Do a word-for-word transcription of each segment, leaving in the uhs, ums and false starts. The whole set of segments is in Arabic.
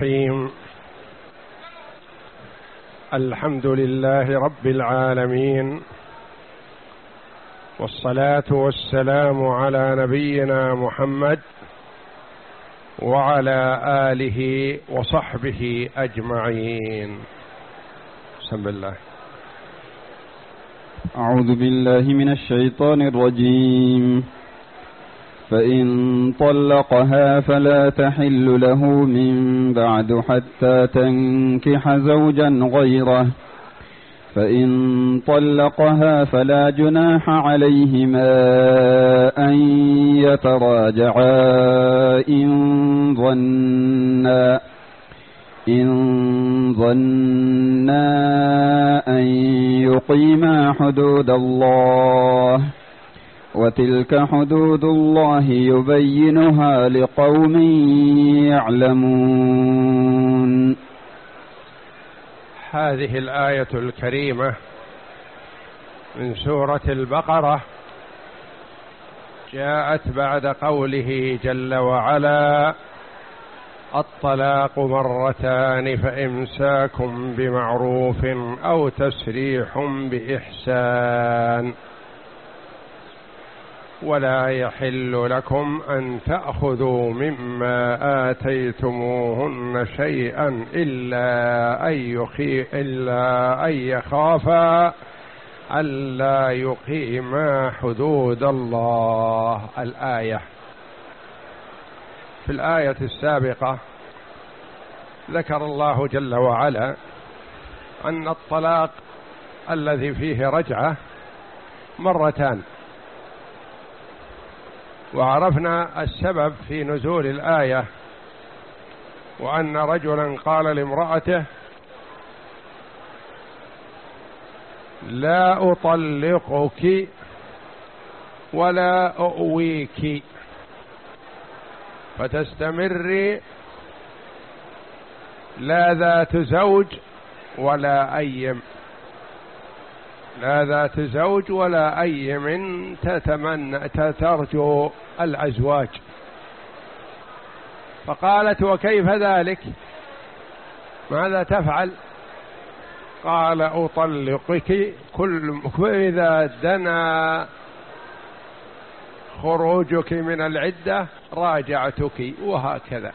الرحيم. الحمد لله رب العالمين، والصلاة والسلام على نبينا محمد وعلى آله وصحبه أجمعين. بسم الله. أعوذ بالله من الشيطان الرجيم. فإن طلقها فلا تحل له من بعد حتى تنكح زوجا غيره، فإن طلقها فلا جناح عليهما أن يتراجعا إن ظنا إن ظنا أن يقيما حدود الله، وتلك حدود الله يبينها لقوم يعلمون. هذه الآية الكريمة من سورة البقرة جاءت بعد قوله جل وعلا: الطلاق مرتان فإمساكم بمعروف أو تسريح بإحسان، ولا يحل لكم أن تأخذوا مما آتيتموهن شيئا إلا أن يخي إلا أن يخافا ألا يقيما حدود الله. الآية. في الآية السابقة ذكر الله جل وعلا أن الطلاق الذي فيه رجعة مرتان، وعرفنا السبب في نزول الآية، وأن رجلا قال لامرأته: لا أطلقك ولا أؤويك، فتستمري لا ذات زوج ولا أيم، لا ذات زوج ولا أيم تتمنى ترجو الأزواج. فقالت: وكيف ذلك؟ ماذا تفعل؟ قال: أطلقك كل إذا دنا خروجك من العدة راجعتك، وهكذا.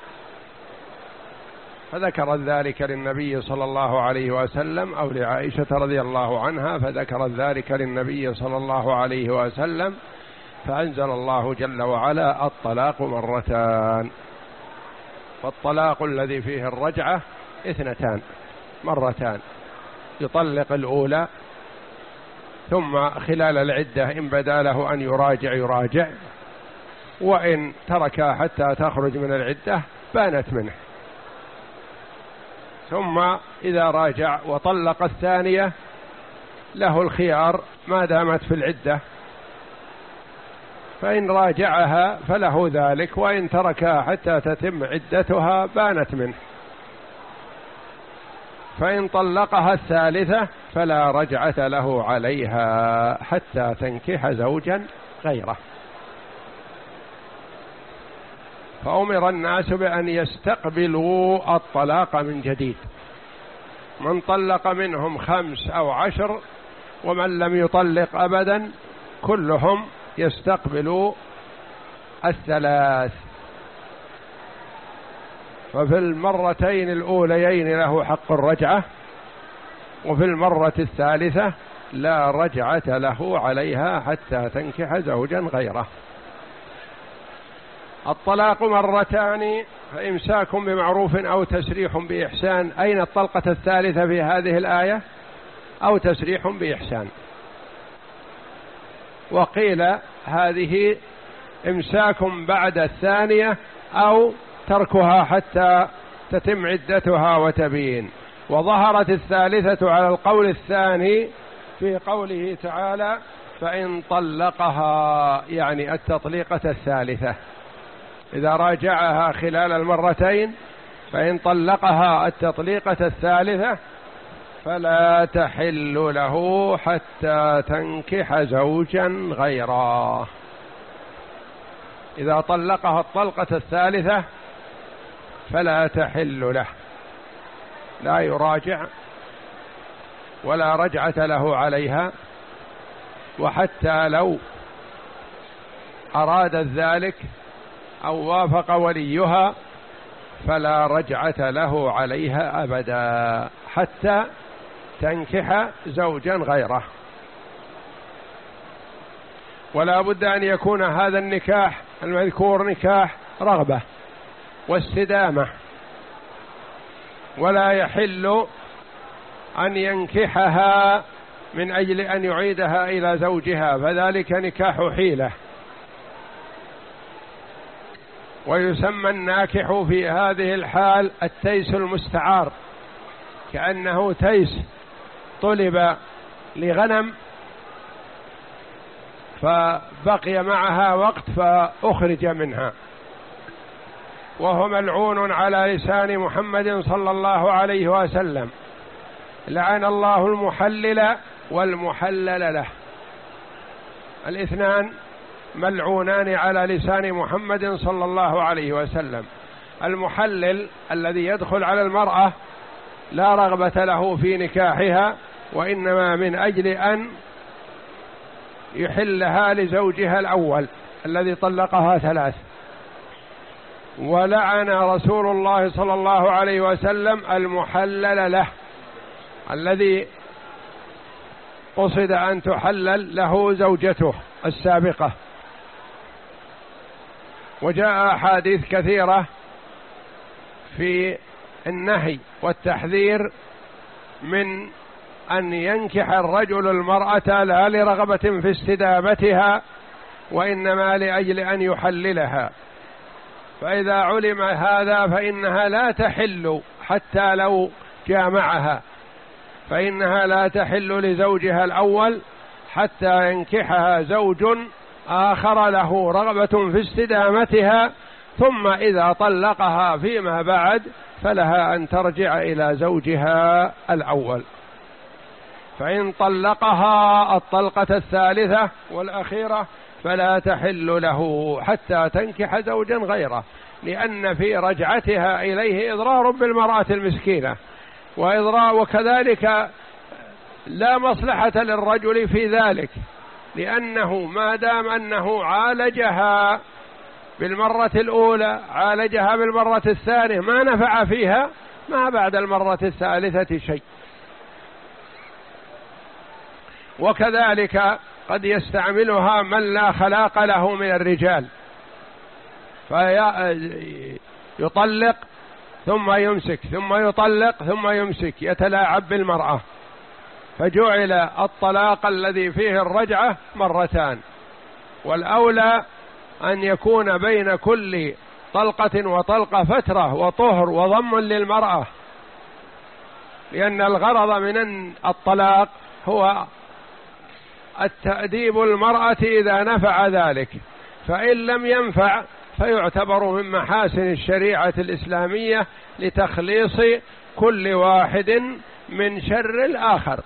فذكرت ذلك للنبي صلى الله عليه وسلم، أو لعائشة رضي الله عنها، فذكرت ذلك للنبي صلى الله عليه وسلم، فأنزل الله جل وعلا: الطلاق مرتان. فالطلاق الذي فيه الرجعة اثنتان، مرتان، يطلق الأولى، ثم خلال العدة إن بدا له أن يراجع يراجع، وإن تركها حتى تخرج من العدة بانت منه، ثم إذا راجع وطلق الثانية له الخيار ما دامت في العدة، فإن راجعها فله ذلك، وإن تركها حتى تتم عدتها بانت منه. فإن طلقها الثالثة فلا رجعة له عليها حتى تنكح زوجا غيره. فأمر الناس بأن يستقبلوا الطلاق من جديد، من طلق منهم خمس أو عشر، ومن لم يطلق أبدا كلهم يستقبلوا الثلاث. ففي المرتين الأوليين له حق الرجعة، وفي المرة الثالثة لا رجعة له عليها حتى تنكح زوجا غيره. الطلاق مرتان فإمساك بمعروف أو تسريح بإحسان. أين الطلقة الثالثة في هذه الآية؟ أو تسريح بإحسان. وقيل هذه إمساك بعد الثانية أو تركها حتى تتم عدتها وتبين. وظهرت الثالثة على القول الثاني في قوله تعالى: فإن طلقها، يعني التطليقة الثالثة، إذا راجعها خلال المرتين، فإن طلقها التطليقة الثالثة فلا تحل له حتى تنكح زوجا غيره. إذا طلقها الطلقة الثالثة فلا تحل له لا يراجع ولا رجعة له عليها، وحتى لو أرادت ذلك أو وافق وليها فلا رجعة له عليها أبدا حتى تنكح زوجا غيره. ولا بد أن يكون هذا النكاح المذكور نكاح رغبة واستدامة، ولا يحل أن ينكحها من أجل أن يعيدها إلى زوجها، فذلك نكاح حيلة. ويسمى الناكح في هذه الحال التيس المستعار، كأنه تيس طلب لغنم فبقي معها وقت فأخرج منها، وهو ملعون على لسان محمد صلى الله عليه وسلم، لعن الله المحلل والمحلل له، الاثنان ملعونان على لسان محمد صلى الله عليه وسلم. المحلل الذي يدخل على المرأة لا رغبة له في نكاحها، وإنما من أجل أن يحلها لزوجها الأول الذي طلقها ثلاث. ولعن رسول الله صلى الله عليه وسلم المحلل له، الذي قصد أن تحلل له زوجته السابقة. وجاء أحاديث كثيرة في النهي والتحذير من أن ينكح الرجل المرأة لا لرغبة في استدامتها، وإنما لأجل أن يحللها. فإذا علم هذا فإنها لا تحل حتى لو جامعها، فإنها لا تحل لزوجها الأول حتى ينكحها زوج آخر له رغبة في استدامتها، ثم إذا طلقها فيما بعد فلها أن ترجع إلى زوجها الأول. فإن طلقها الطلقة الثالثة والأخيرة فلا تحل له حتى تنكح زوجا غيره، لأن في رجعتها إليه إضرار بالمرأة المسكينة وإضرار، وكذلك لا مصلحة للرجل في ذلك، لأنه ما دام أنه عالجها بالمرة الأولى عالجها بالمرة الثانية ما نفع فيها، ما بعد المرة الثالثة شيء. وكذلك قد يستعملها من لا خلاق له من الرجال، فيطلق ثم يمسك ثم يطلق ثم يمسك، يتلاعب بالمرأة، فجعل الطلاق الذي فيه الرجعة مرتان. والأولى أن يكون بين كل طلقة وطلقة فترة وطهر وضم للمرأة، لأن الغرض من الطلاق هو التأديب المرأة إذا نفع ذلك، فإن لم ينفع فيعتبر من محاسن الشريعة الإسلامية لتخليص كل واحد من شر الآخر.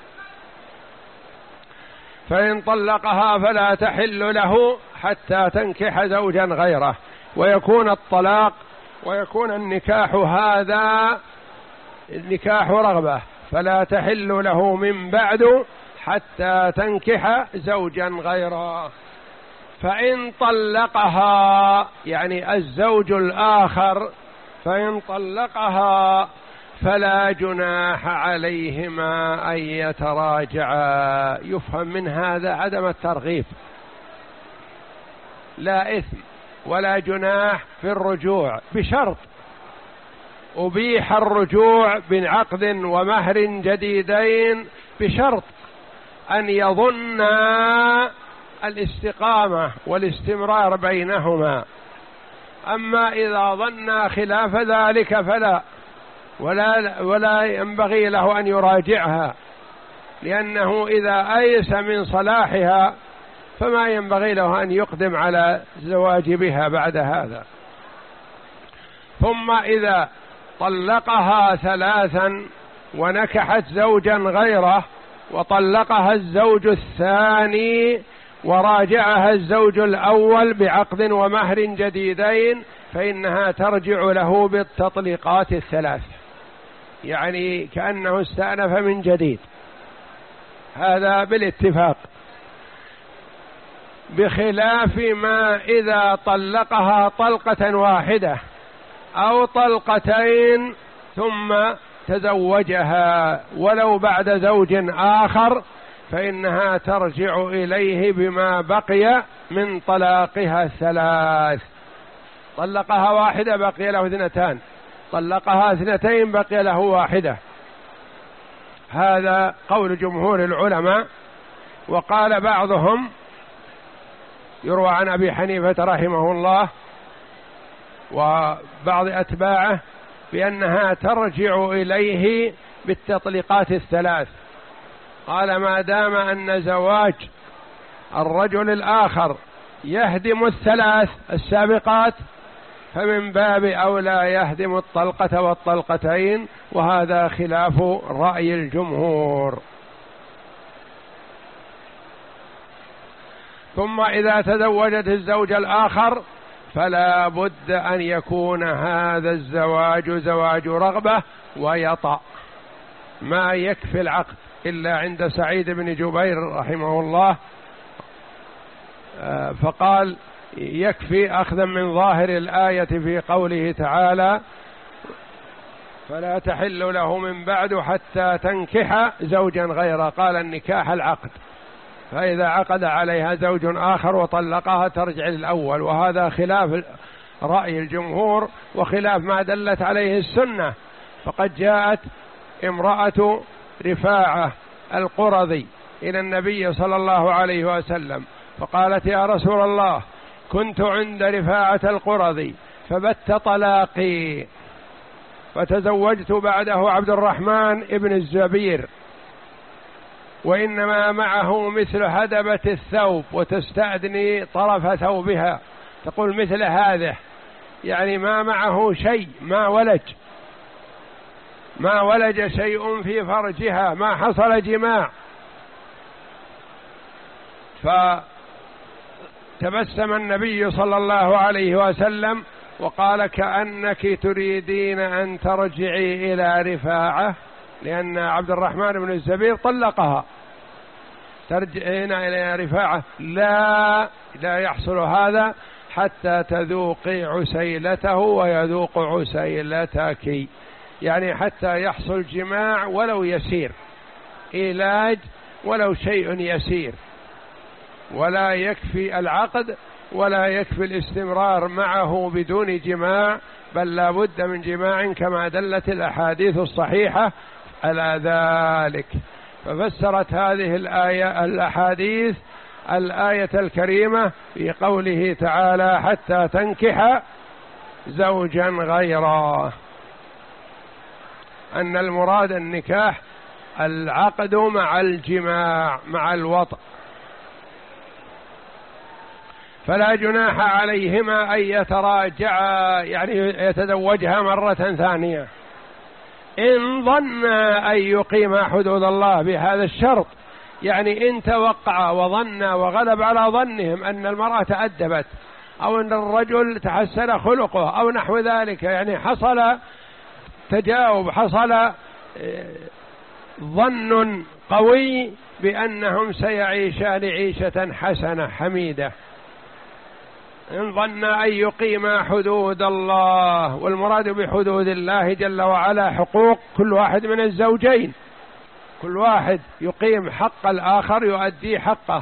فإن طلقها فلا تحل له حتى تنكح زوجا غيره، ويكون الطلاق ويكون النكاح هذا نكاح رغبة، فلا تحل له من بعد حتى تنكح زوجا غيره. فإن طلقها يعني الزوج الآخر، فإن طلقها فلا جناح عليهما أن يتراجعا. يفهم من هذا عدم الترغيب، لا إثم ولا جناح في الرجوع، بشرط أبيح الرجوع بعقد ومهر جديدين، بشرط أن يظنا الاستقامة والاستمرار بينهما. أما إذا ظن خلاف ذلك فلا ولا ولا ينبغي له أن يراجعها، لأنه إذا أيس من صلاحها فما ينبغي له أن يقدم على الزواج بها بعد هذا. ثم إذا طلقها ثلاثا ونكحت زوجا غيره، وطلقها الزوج الثاني وراجعها الزوج الأول بعقد ومهر جديدين، فإنها ترجع له بالتطليقات الثلاث، يعني كأنه استأنف من جديد، هذا بالاتفاق، بخلاف ما إذا طلقها طلقة واحدة أو طلقتين ثم تزوجها ولو بعد زوج آخر، فإنها ترجع إليه بما بقي من طلاقها الثلاث. طلقها واحدة بقي له اثنتان، طلقها اثنتين بقي له واحدة. هذا قول جمهور العلماء. وقال بعضهم يروى عن أبي حنيفة رحمه الله وبعض أتباعه بأنها ترجع إليه بالتطليقات الثلاث. قال ما دام أن زواج الرجل الآخر يهدم الثلاث السابقات فمن باب أولى يهدم الطلقة والطلقتين، وهذا خلاف رأي الجمهور. ثم إذا تزوجت الزوج الآخر فلا بد أن يكون هذا الزواج زواج رغبة ويطأ، ما يكفي العقد إلا عند سعيد بن جبير رحمه الله، فقال يكفي أخذا من ظاهر الآية في قوله تعالى فلا تحل له من بعد حتى تنكح زوجا غيره، قال النكاح العقد، فإذا عقد عليها زوج آخر وطلقها ترجع للأول، وهذا خلاف رأي الجمهور وخلاف ما دلت عليه السنة. فقد جاءت امرأة رفاعة القرظي إلى النبي صلى الله عليه وسلم فقالت يا رسول الله كنت عند رفاعة القرظي فبت طلاقي، فتزوجت بعده عبد الرحمن ابن الزبير وإنما معه مثل هدبة الثوب وتستأذني طرف ثوبها، تقول مثل هذه، يعني ما معه شيء، ما ولج ما ولج شيء في فرجها، ما حصل جماع. فتبسم النبي صلى الله عليه وسلم وقال كأنك تريدين أن ترجعي إلى رفاعة، لأن عبد الرحمن بن الزبير طلقها، ترجعين إلى رفاعة. لا لا يحصل هذا حتى تذوقي عسيلته ويذوق عسيلتك، يعني حتى يحصل جماع ولو يسير، علاج ولو شيء يسير، ولا يكفي العقد ولا يكفي الاستمرار معه بدون جماع، بل لا بد من جماع كما دلت الأحاديث الصحيحة على ذلك. ففسرت هذه الآية الأحاديث الآية الكريمة في قوله تعالى حتى تنكح زوجا غيره، أن المراد النكاح العقد مع الجماع مع الوطء، فلا جناح عليهما أن يتراجعا، يعني يتزوجها مرة ثانية إن ظن أن يقيم حدود الله بهذا الشرط، يعني إن توقع وظن وغلب على ظنهم أن المرأة تأدبت أو أن الرجل تحسن خلقه أو نحو ذلك، يعني حصل تجاوب، حصل ظن قوي بأنهم سيعيشان عيشة حسنة حميدة. إن ظن أن يقيم حدود الله، والمراد بحدود الله جل وعلا حقوق كل واحد من الزوجين، كل واحد يقيم حق الآخر يؤدي حقه.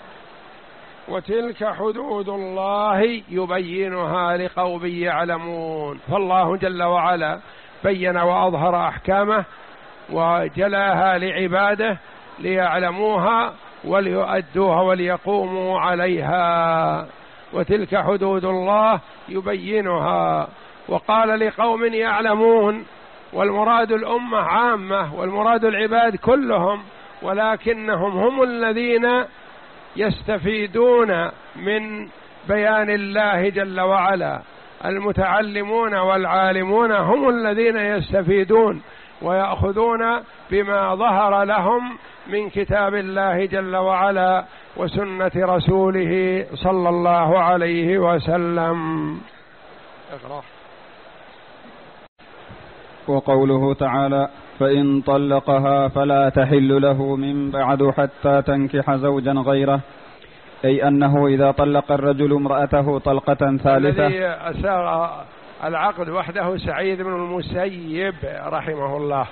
وتلك حدود الله يبينها لقوم يعلمون، فالله جل وعلا بين وأظهر أحكامه وجلاها لعباده ليعلموها وليؤدوها وليقوموا عليها. وتلك حدود الله يبينها، وقال لقوم يعلمون، والمراد الأمة عامة والمراد العباد كلهم، ولكنهم هم الذين يستفيدون من بيان الله جل وعلا. المتعلمون والعالمون هم الذين يستفيدون ويأخذون بما ظهر لهم من كتاب الله جل وعلا وسنة رسوله صلى الله عليه وسلم. اقرأ. وقوله تعالى فإن طلقها فلا تحل له من بعد حتى تنكح زوجا غيره، أي أنه إذا طلق الرجل امرأته طلقة ثالثة. الذي أساغ العقد وحده سعيد بن المسيب رحمه الله.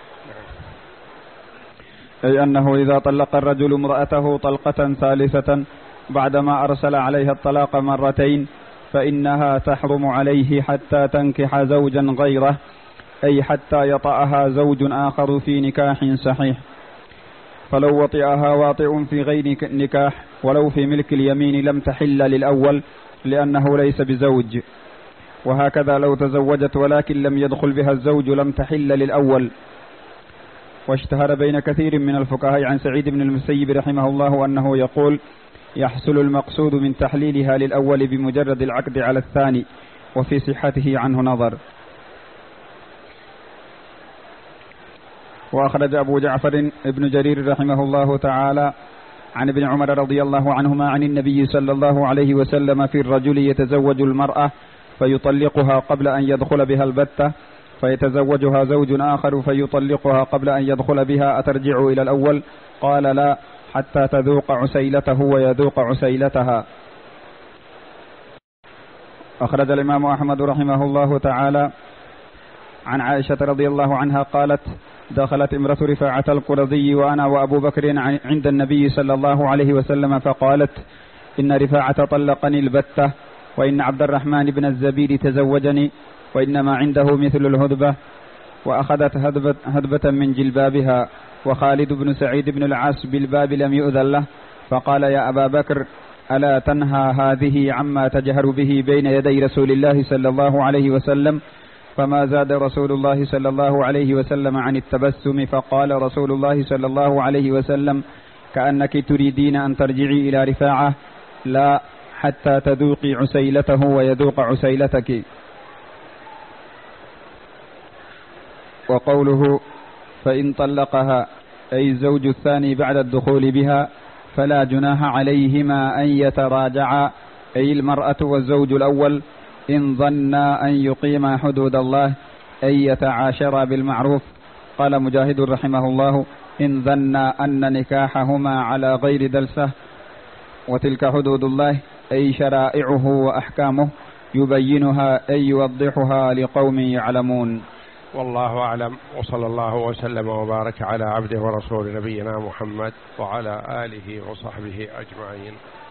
أي أنه إذا طلق الرجل امرأته طلقة ثالثة بعدما أرسل عليها الطلاق مرتين فإنها تحرم عليه حتى تنكح زوجا غيره، أي حتى يطأها زوج آخر في نكاح صحيح. فلو وطئها واطئ في غير نكاح ولو في ملك اليمين لم تحل للأول لأنه ليس بزوج، وهكذا لو تزوجت ولكن لم يدخل بها الزوج لم تحل للأول. واشتهر بين كثير من الفقهاء عن سعيد بن المسيب رحمه الله أنه يقول يحصل المقصود من تحليلها للأول بمجرد العقد على الثاني، وفي صحته عنه نظر. وأخرج أبو جعفر ابن جرير رحمه الله تعالى عن ابن عمر رضي الله عنهما عن النبي صلى الله عليه وسلم في الرجل يتزوج المرأة فيطلقها قبل أن يدخل بها البتة، فيتزوجها زوج آخر فيطلقها قبل أن يدخل بها، أترجع إلى الأول؟ قال لا، حتى تذوق عسيلته ويذوق عسيلتها. أخرج الإمام أحمد رحمه الله تعالى عن عائشة رضي الله عنها قالت دخلت امرأة رفاعة القرظي وأنا وأبو بكر عند النبي صلى الله عليه وسلم فقالت إن رفاعة طلقني البتة، وإن عبد الرحمن بن الزبير تزوجني، وإنما عنده مثل الهدبة، وأخذت هدبة, هدبة من جلبابها، وخالد بن سعيد بن العاص بالباب لم يؤذن له، فقال يا أبا بكر ألا تنهى هذه عما تجهر به بين يدي رسول الله صلى الله عليه وسلم؟ فما زاد رسول الله صلى الله عليه وسلم عن التبسم، فقال رسول الله صلى الله عليه وسلم كأنك تريدين أن ترجعي إلى رفاعة، لا، حتى تذوقي عسيلته ويذوق عسيلتك. وقوله فإن طلقها أي الزوج الثاني بعد الدخول بها فلا جناح عليهما أن يتراجعا، أي المرأة والزوج الأول، إن ظنا أن يقيما حدود الله أي يتعاشرا بالمعروف. قال مجاهد رحمه الله إن ظنا أن نكاحهما على غير دلسة، وتلك حدود الله أي شرائعه وأحكامه يبينها أي يوضحها لقوم يعلمون. والله أعلم، وصلى الله وسلم وبارك على عبده ورسول نبينا محمد وعلى آله وصحبه أجمعين.